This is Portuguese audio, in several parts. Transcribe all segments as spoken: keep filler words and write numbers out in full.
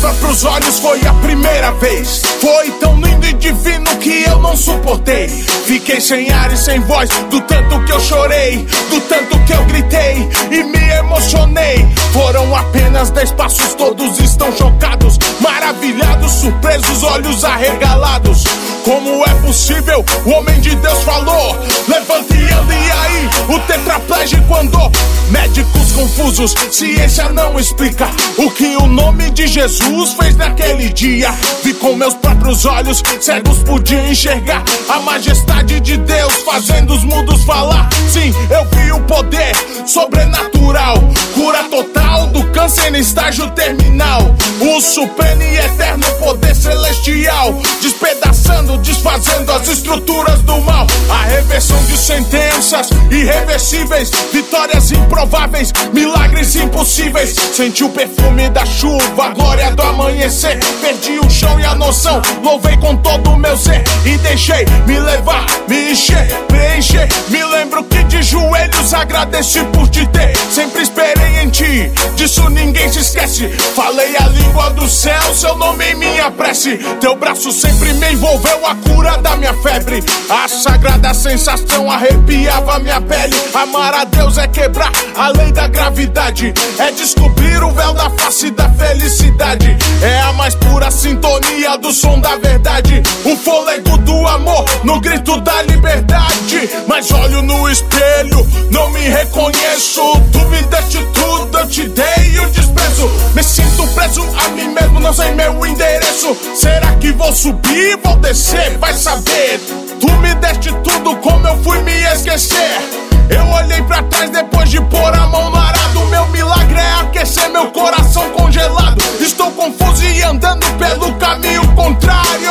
próprios olhos foi a primeira vez. Foi tão lindo e divino que eu não suportei. Fiquei sem ar e sem voz, do tanto que eu chorei, do tanto que eu gritei e me emocionei. Foram apenas dez passos, todos estão chocados, maravilhados, surpresos, olhos arregalados. Como é possível? O homem de Deus falou: levante e ande, e aí o tetraplégico andou. Médicos confusos, ciência não explica o que o nome de Jesus fez naquele dia. Vi com meus próprios olhos, cegos podiam enxergar a majestade de Deus fazendo os mudos falar. Sim, eu vi o poder sobrenatural, cura total do câncer em estágio terminal. O supremo e eterno poder celestial, despedaçando, desfazendo as estruturas do mal. A reversão de sentenças irreversíveis, vitórias improváveis, milagres impossíveis. Senti o perfume da chuva, a glória do amanhecer. Perdi o chão e a noção, louvei com todo o meu ser e deixei me levar, me encher, preencher. Me lembro que de joelhos agradeci por te ter. Sempre esperei em ti, disso ninguém se esquece. Falei a língua do céu, seu nome em minha prece. Teu braço sempre me envolveu, a cura da minha febre. A sagrada sensação arrepiava minha pele. Amar a Deus é quebrar a lei da gravidade, é descobrir o véu da face da felicidade. É a mais pura sintonia do som da verdade, o fôlego do amor no grito da liberdade. Mas olho no espelho, não me reconheço. Tu me deste tudo, eu te dei o desprezo. Me sinto preso a mim mesmo, não sei meu endereço. Será que vou subir, vou descer? Vai saber. Tu me deste tudo, como eu fui me esquecer? Eu olhei pra trás depois de pôr a mão no arado. Meu milagre é aquecer meu coração congelado. Estou confuso e andando pelo caminho contrário.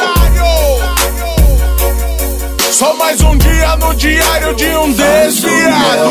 Só mais um dia no diário de um desviado.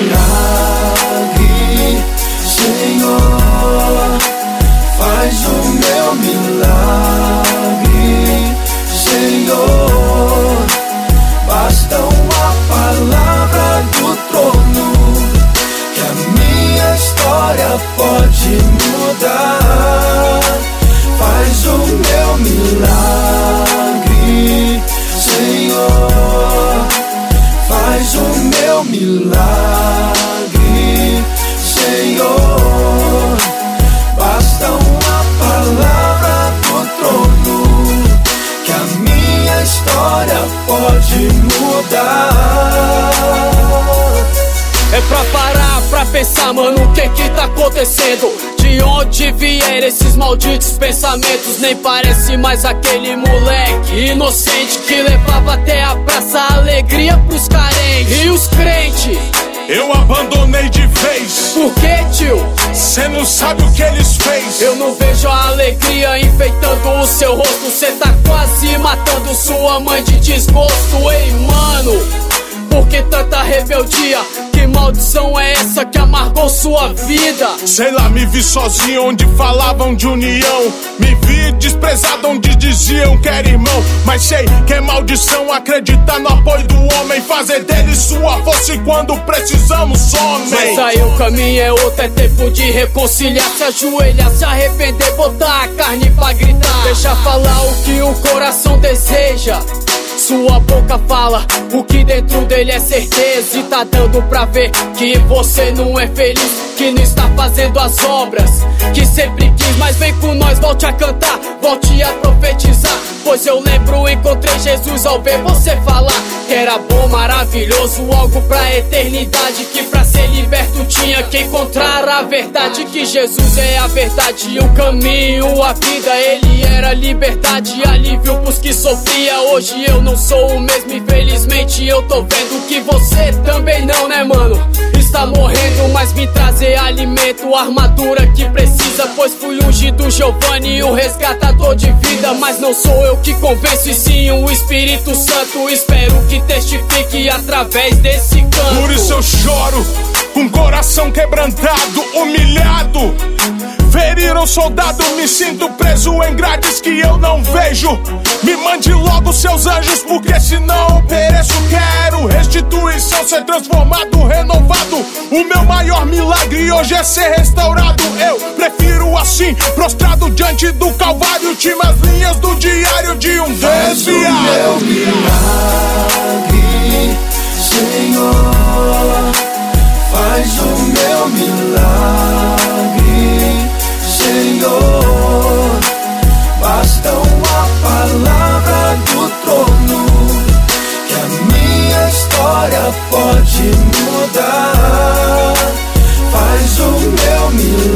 Senhor, faz o meu milagre, Senhor. Basta uma palavra do trono, que a minha história pode mudar. Faz o meu milagre, Senhor. Faz o meu milagre, Senhor. Basta uma palavra do trono, que a minha história pode mudar. É pra parar, pra pensar, mano, o que que tá acontecendo? De onde vieram esses malditos pensamentos? Nem parece mais aquele moleque inocente que levava até a praça a alegria pros carentes. E os crentes? Eu abandonei de vez. Por que, tio? Cê não sabe o que eles fez. Eu não vejo a alegria enfeitando o seu rosto. Cê tá quase matando sua mãe de desgosto. Ei, mano, por que tanta rebeldia? Que maldição é essa que amargou sua vida? Sei lá, me vi sozinho onde falavam de união. Me vi desprezado onde diziam que era irmão. Mas sei que é maldição acreditar no apoio do homem, fazer dele sua força e quando precisamos somem. Mas aí o caminho é outro, é tempo de reconciliar. Se ajoelhar, se arrepender, botar a carne pra gritar. Deixa falar o que o coração deseja. Sua boca fala o que dentro dele é certeza. E tá dando pra ver que você não é feliz, que não está fazendo as obras que sempre quis. Mas vem com nós, volte a cantar, volte a profetizar. Pois eu lembro, encontrei Jesus ao ver você falar que era bom, maravilhoso, algo pra eternidade. Que pra ser liberto tinha que encontrar a verdade. Que Jesus é a verdade, o caminho, a vida. Ele era liberdade, alívio pros que sofria. Hoje eu não sou o mesmo, infelizmente eu tô vendo que você também não, né, mano? Está morrendo, mas vim trazer alimento, armadura que precisa. Pois fui ungido Giovanni, o resgatador de vida. Mas não sou eu que convenço, e sim o Espírito Santo. Espero que testifique através desse canto. Por isso eu choro, com coração quebrantado, humilhado. Feriram soldado, me sinto preso em grades que eu não vejo. Me mande logo seus anjos, porque senão eu pereço. Quero restituição, ser transformado, renovado. O meu maior milagre hoje é ser restaurado. Eu prefiro assim, prostrado diante do Calvário. Últimas linhas do diário de um desviado. Meu milagre, Senhor, faz o meu milagre, Senhor. Basta uma palavra do trono, que a minha história pode mudar. Faz o meu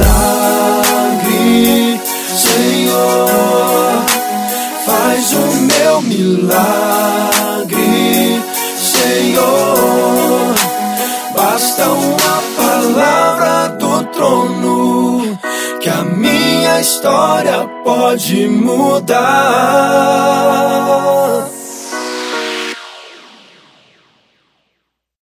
milagre, Senhor. Faz o meu milagre, Senhor. Basta uma palavra do trono, que a minha história pode mudar.